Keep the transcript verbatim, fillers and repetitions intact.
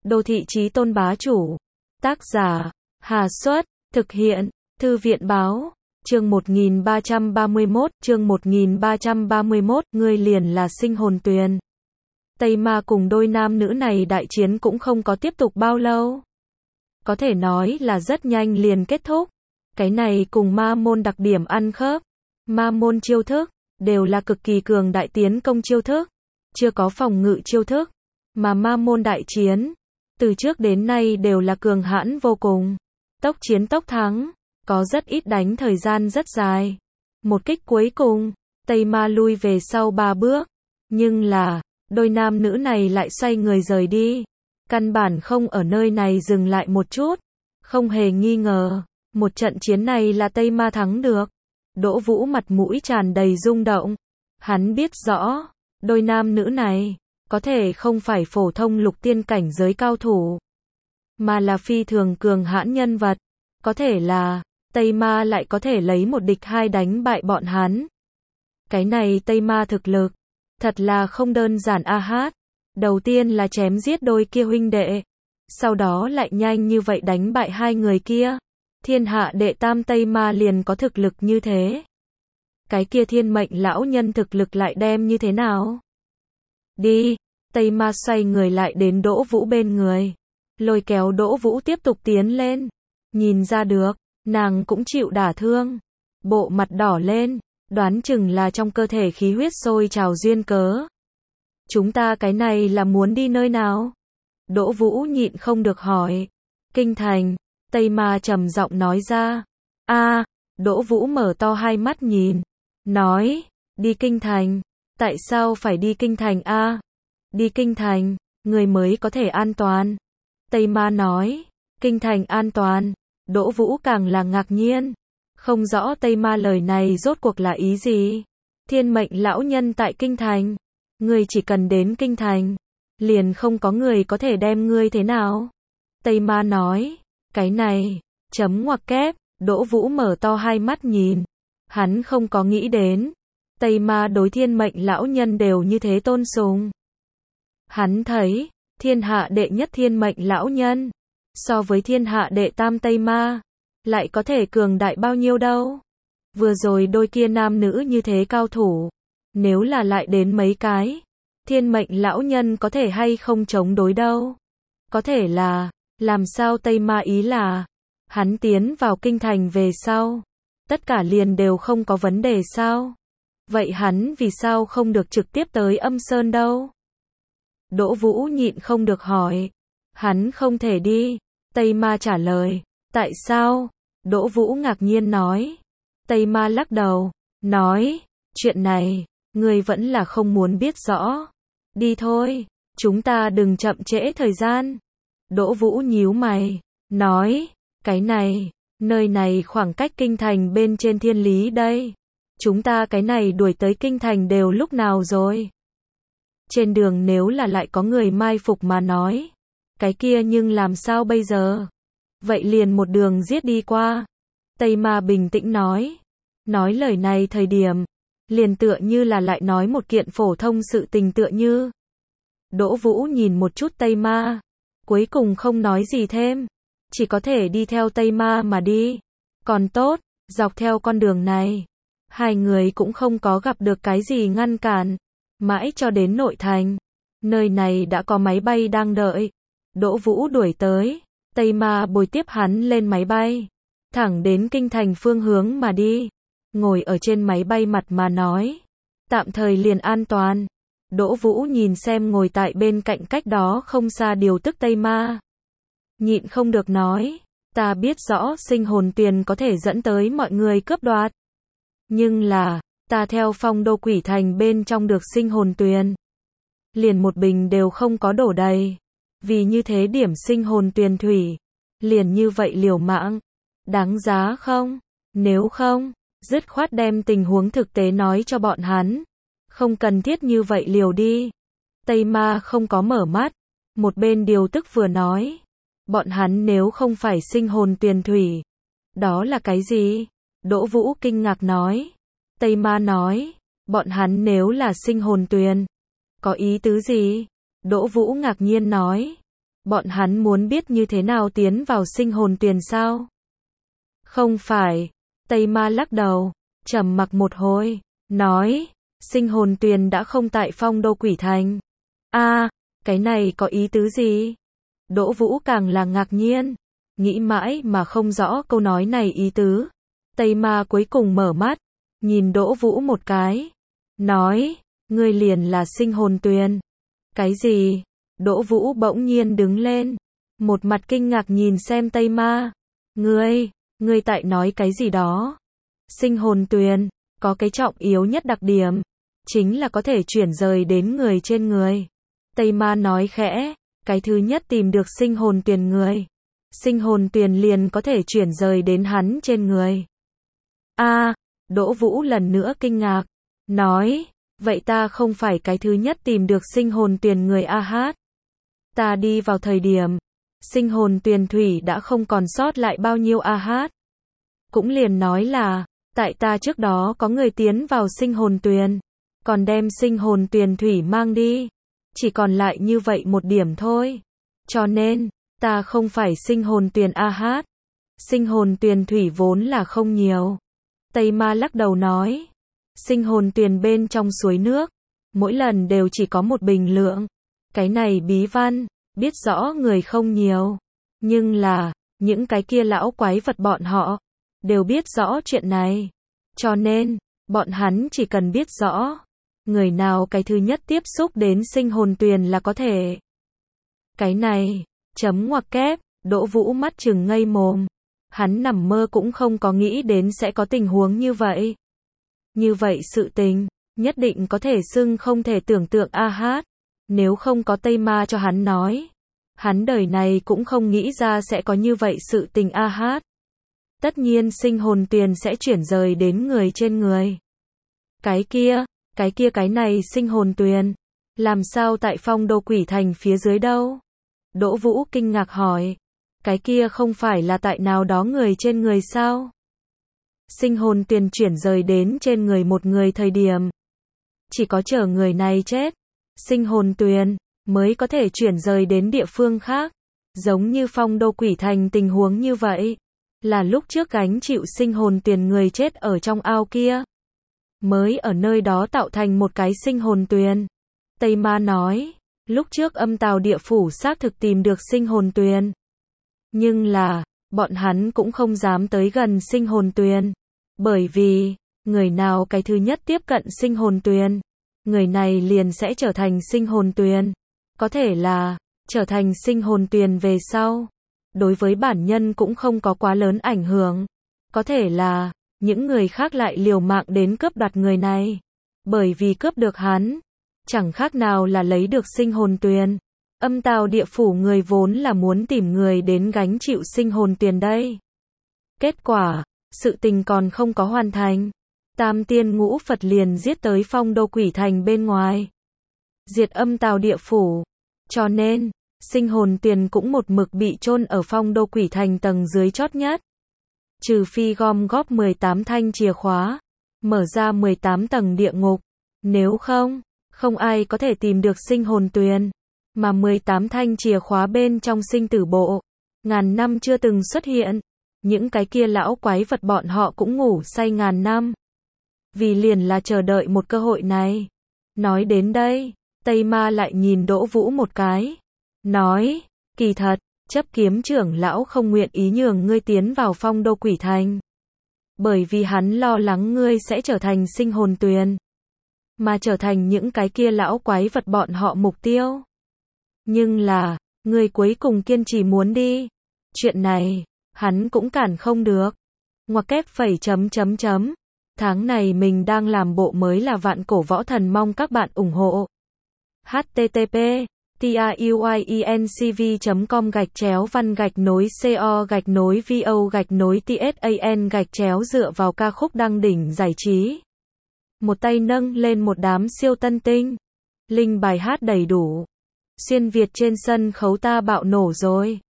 Đô thị chí tôn bá chủ. Tác giả, Hà Xuất, thực hiện, Thư viện báo, chương một nghìn ba trăm ba mươi mốt, chương một nghìn ba trăm ba mươi mốt, ngươi liền là sinh hồn tuyền. Tây Ma cùng đôi nam nữ này đại chiến cũng không có tiếp tục bao lâu. Có thể nói là rất nhanh liền kết thúc. Cái này cùng ma môn đặc điểm ăn khớp. Ma môn chiêu thức, đều là cực kỳ cường đại tiến công chiêu thức. Chưa có phòng ngự chiêu thức. Mà ma môn đại chiến, từ trước đến nay đều là cường hãn vô cùng. Tốc chiến tốc thắng, có rất ít đánh thời gian rất dài. Một kích cuối cùng, Tây Ma lui về sau ba bước. Nhưng là, đôi nam nữ này lại xoay người rời đi. Căn bản không ở nơi này dừng lại một chút. Không hề nghi ngờ, một trận chiến này là Tây Ma thắng được. Đỗ Vũ mặt mũi tràn đầy rung động. Hắn biết rõ, đôi nam nữ này, có thể không phải phổ thông lục tiên cảnh giới cao thủ, mà là phi thường cường hãn nhân vật. Có thể là, Tây Ma lại có thể lấy một địch hai đánh bại bọn hắn. Cái này Tây Ma thực lực, thật là không đơn giản a hát. Đầu tiên là chém giết đôi kia huynh đệ, sau đó lại nhanh như vậy đánh bại hai người kia. Thiên hạ đệ tam Tây Ma liền có thực lực như thế. Cái kia thiên mệnh lão nhân thực lực lại đem như thế nào? Đi, Tây Ma xoay người lại đến Đỗ Vũ bên người, lôi kéo Đỗ Vũ tiếp tục tiến lên. Nhìn ra được, nàng cũng chịu đả thương, bộ mặt đỏ lên, đoán chừng là trong cơ thể khí huyết sôi trào duyên cớ. Chúng ta cái này là muốn đi nơi nào? Đỗ Vũ nhịn không được hỏi. Kinh thành, Tây Ma trầm giọng nói ra. A, Đỗ Vũ mở to hai mắt nhìn, nói, đi kinh thành. Tại sao phải đi kinh thành a? Đi kinh thành, người mới có thể an toàn. Tây Ma nói, kinh thành an toàn. Đỗ Vũ càng là ngạc nhiên, không rõ Tây Ma lời này rốt cuộc là ý gì. Thiên mệnh lão nhân tại kinh thành, ngươi chỉ cần đến kinh thành, liền không có người có thể đem ngươi thế nào. Tây Ma nói, cái này, chấm ngoặc kép. Đỗ Vũ mở to hai mắt nhìn, hắn không có nghĩ đến, Tây Ma đối thiên mệnh lão nhân đều như thế tôn sùng. Hắn thấy, thiên hạ đệ nhất thiên mệnh lão nhân, so với thiên hạ đệ tam Tây Ma, lại có thể cường đại bao nhiêu đâu. Vừa rồi đôi kia nam nữ như thế cao thủ, nếu là lại đến mấy cái, thiên mệnh lão nhân có thể hay không chống đối đâu. Có thể là, làm sao Tây Ma ý là, hắn tiến vào kinh thành về sau, tất cả liền đều không có vấn đề sao? Vậy hắn vì sao không được trực tiếp tới Âm Sơn đâu? Đỗ Vũ nhịn không được hỏi. Hắn không thể đi. Tây Ma trả lời. Tại sao? Đỗ Vũ ngạc nhiên nói. Tây Ma lắc đầu, nói, chuyện này, ngươi vẫn là không muốn biết rõ. Đi thôi, chúng ta đừng chậm trễ thời gian. Đỗ Vũ nhíu mày, nói, cái này, nơi này khoảng cách kinh thành bên trên thiên lý đây. Chúng ta cái này đuổi tới kinh thành đều lúc nào rồi? Trên đường nếu là lại có người mai phục mà nói, cái kia nhưng làm sao bây giờ? Vậy liền một đường giết đi qua. Tây Ma bình tĩnh nói. Nói lời này thời điểm, liền tựa như là lại nói một kiện phổ thông sự tình tựa như. Đỗ Vũ nhìn một chút Tây Ma, cuối cùng không nói gì thêm, chỉ có thể đi theo Tây Ma mà đi. Còn tốt, dọc theo con đường này, hai người cũng không có gặp được cái gì ngăn cản. Mãi cho đến nội thành, nơi này đã có máy bay đang đợi. Đỗ Vũ đuổi tới, Tây Ma bồi tiếp hắn lên máy bay, thẳng đến kinh thành phương hướng mà đi. Ngồi ở trên máy bay mặt mà nói, tạm thời liền an toàn. Đỗ Vũ nhìn xem ngồi tại bên cạnh cách đó không xa điều tức Tây Ma, nhịn không được nói, ta biết rõ sinh hồn tuyền có thể dẫn tới mọi người cướp đoạt, nhưng là, ta theo Phong Đô Quỷ Thành bên trong được sinh hồn tuyền, liền một bình đều không có đổ đầy. Vì như thế điểm sinh hồn tuyền thủy, liền như vậy liều mạng, đáng giá không? Nếu không, dứt khoát đem tình huống thực tế nói cho bọn hắn, không cần thiết như vậy liều đi. Tây Ma không có mở mắt, một bên điều tức vừa nói, bọn hắn nếu không phải sinh hồn tuyền thủy, đó là cái gì? Đỗ Vũ kinh ngạc nói. Tây Ma nói, bọn hắn nếu là sinh hồn tuyền, có ý tứ gì? Đỗ Vũ ngạc nhiên nói, Bọn hắn muốn biết như thế nào tiến vào sinh hồn tuyền sao? Không phải. Tây Ma lắc đầu, trầm mặc một hồi, nói, sinh hồn tuyền đã không tại Phong Đô Quỷ Thành. A, cái này có ý tứ gì? Đỗ Vũ càng là ngạc nhiên, nghĩ mãi mà không rõ câu nói này ý tứ. Tây Ma cuối cùng mở mắt, nhìn Đỗ Vũ một cái, nói, ngươi liền là sinh hồn tuyền. Cái gì? Đỗ Vũ bỗng nhiên đứng lên, một mặt kinh ngạc nhìn xem Tây Ma. Ngươi, ngươi tại nói cái gì đó? Sinh hồn tuyền, có cái trọng yếu nhất đặc điểm, chính là có thể chuyển rời đến người trên người. Tây Ma nói khẽ, cái thứ nhất tìm được sinh hồn tuyền người. Sinh hồn tuyền liền có thể chuyển rời đến hắn trên người. A, Đỗ Vũ lần nữa kinh ngạc, nói, vậy ta không phải cái thứ nhất tìm được sinh hồn tuyền người a hát. Ta đi vào thời điểm, sinh hồn tuyền thủy đã không còn sót lại bao nhiêu a hát. Cũng liền nói là, tại ta trước đó có người tiến vào sinh hồn tuyền, còn đem sinh hồn tuyền thủy mang đi. Chỉ còn lại như vậy một điểm thôi. Cho nên, ta không phải sinh hồn tuyền a hát. Sinh hồn tuyền thủy vốn là không nhiều. Tây Ma lắc đầu nói, sinh hồn tuyền bên trong suối nước, mỗi lần đều chỉ có một bình lượng. Cái này bí văn, biết rõ người không nhiều. Nhưng là, những cái kia lão quái vật bọn họ, đều biết rõ chuyện này. Cho nên, bọn hắn chỉ cần biết rõ, người nào cái thứ nhất tiếp xúc đến sinh hồn tuyền là có thể. Cái này, chấm ngoặc kép, Đỗ Vũ mắt trừng ngây mồm. Hắn nằm mơ cũng không có nghĩ đến sẽ có tình huống như vậy. Như vậy sự tình, nhất định có thể xưng không thể tưởng tượng a hát. Nếu không có Tây Ma cho hắn nói, hắn đời này cũng không nghĩ ra sẽ có như vậy sự tình a hát. Tất nhiên sinh hồn tuyền sẽ chuyển rời đến người trên người. Cái kia, cái kia cái này sinh hồn tuyền, làm sao tại Phong Đô Quỷ Thành phía dưới đâu? Đỗ Vũ kinh ngạc hỏi, cái kia không phải là tại nào đó người trên người sao? Sinh hồn tuyền chuyển rời đến trên người một người thời điểm, chỉ có chờ người này chết, sinh hồn tuyền mới có thể chuyển rời đến địa phương khác. Giống như Phong Đô Quỷ Thành tình huống như vậy, là lúc trước gánh chịu sinh hồn tuyền người chết ở trong ao kia, mới ở nơi đó tạo thành một cái sinh hồn tuyền. Tây Ma nói, lúc trước Âm Tào Địa Phủ xác thực tìm được sinh hồn tuyền. Nhưng là, bọn hắn cũng không dám tới gần sinh hồn tuyền. Bởi vì, người nào cái thứ nhất tiếp cận sinh hồn tuyền, người này liền sẽ trở thành sinh hồn tuyền. Có thể là, trở thành sinh hồn tuyền về sau, đối với bản nhân cũng không có quá lớn ảnh hưởng. Có thể là, những người khác lại liều mạng đến cướp đoạt người này. Bởi vì cướp được hắn, chẳng khác nào là lấy được sinh hồn tuyền. Âm Tào Địa Phủ người vốn là muốn tìm người đến gánh chịu sinh hồn tuyền đây. Kết quả, sự tình còn không có hoàn thành. Tam Tiên Ngũ Phật liền giết tới Phong Đô Quỷ Thành bên ngoài. Diệt Âm Tào Địa Phủ. Cho nên, sinh hồn tuyền cũng một mực bị chôn ở Phong Đô Quỷ Thành tầng dưới chót nhất. Trừ phi gom góp mười tám thanh chìa khóa, mở ra mười tám tầng địa ngục. Nếu không, không ai có thể tìm được sinh hồn tuyền. Mà mười tám thanh chìa khóa bên trong sinh tử bộ, ngàn năm chưa từng xuất hiện. Những cái kia lão quái vật bọn họ cũng ngủ say ngàn năm. Vì liền là chờ đợi một cơ hội này. Nói đến đây, Tây Ma lại nhìn Đỗ Vũ một cái. Nói, kỳ thật, chấp kiếm trưởng lão không nguyện ý nhường ngươi tiến vào Phong Đô Quỷ Thành. Bởi vì hắn lo lắng ngươi sẽ trở thành sinh hồn tuyền. Mà trở thành những cái kia lão quái vật bọn họ mục tiêu. Nhưng là, ngươi cuối cùng kiên trì muốn đi. Chuyện này, hắn cũng cản không được. Ngoặc kép phẩy chấm chấm chấm. Tháng này mình đang làm bộ mới là Vạn Cổ Võ Thần, mong các bạn ủng hộ. H T T P TIUIENCV chấm com gạch chéo văn gạch nối CO gạch nối VO gạch nối TSAN gạch chéo dựa vào ca khúc đăng đỉnh giải trí. Một tay nâng lên một đám siêu tân tinh. Linh bài hát đầy đủ. Xuyên Việt trên sân khấu ta bạo nổ rồi.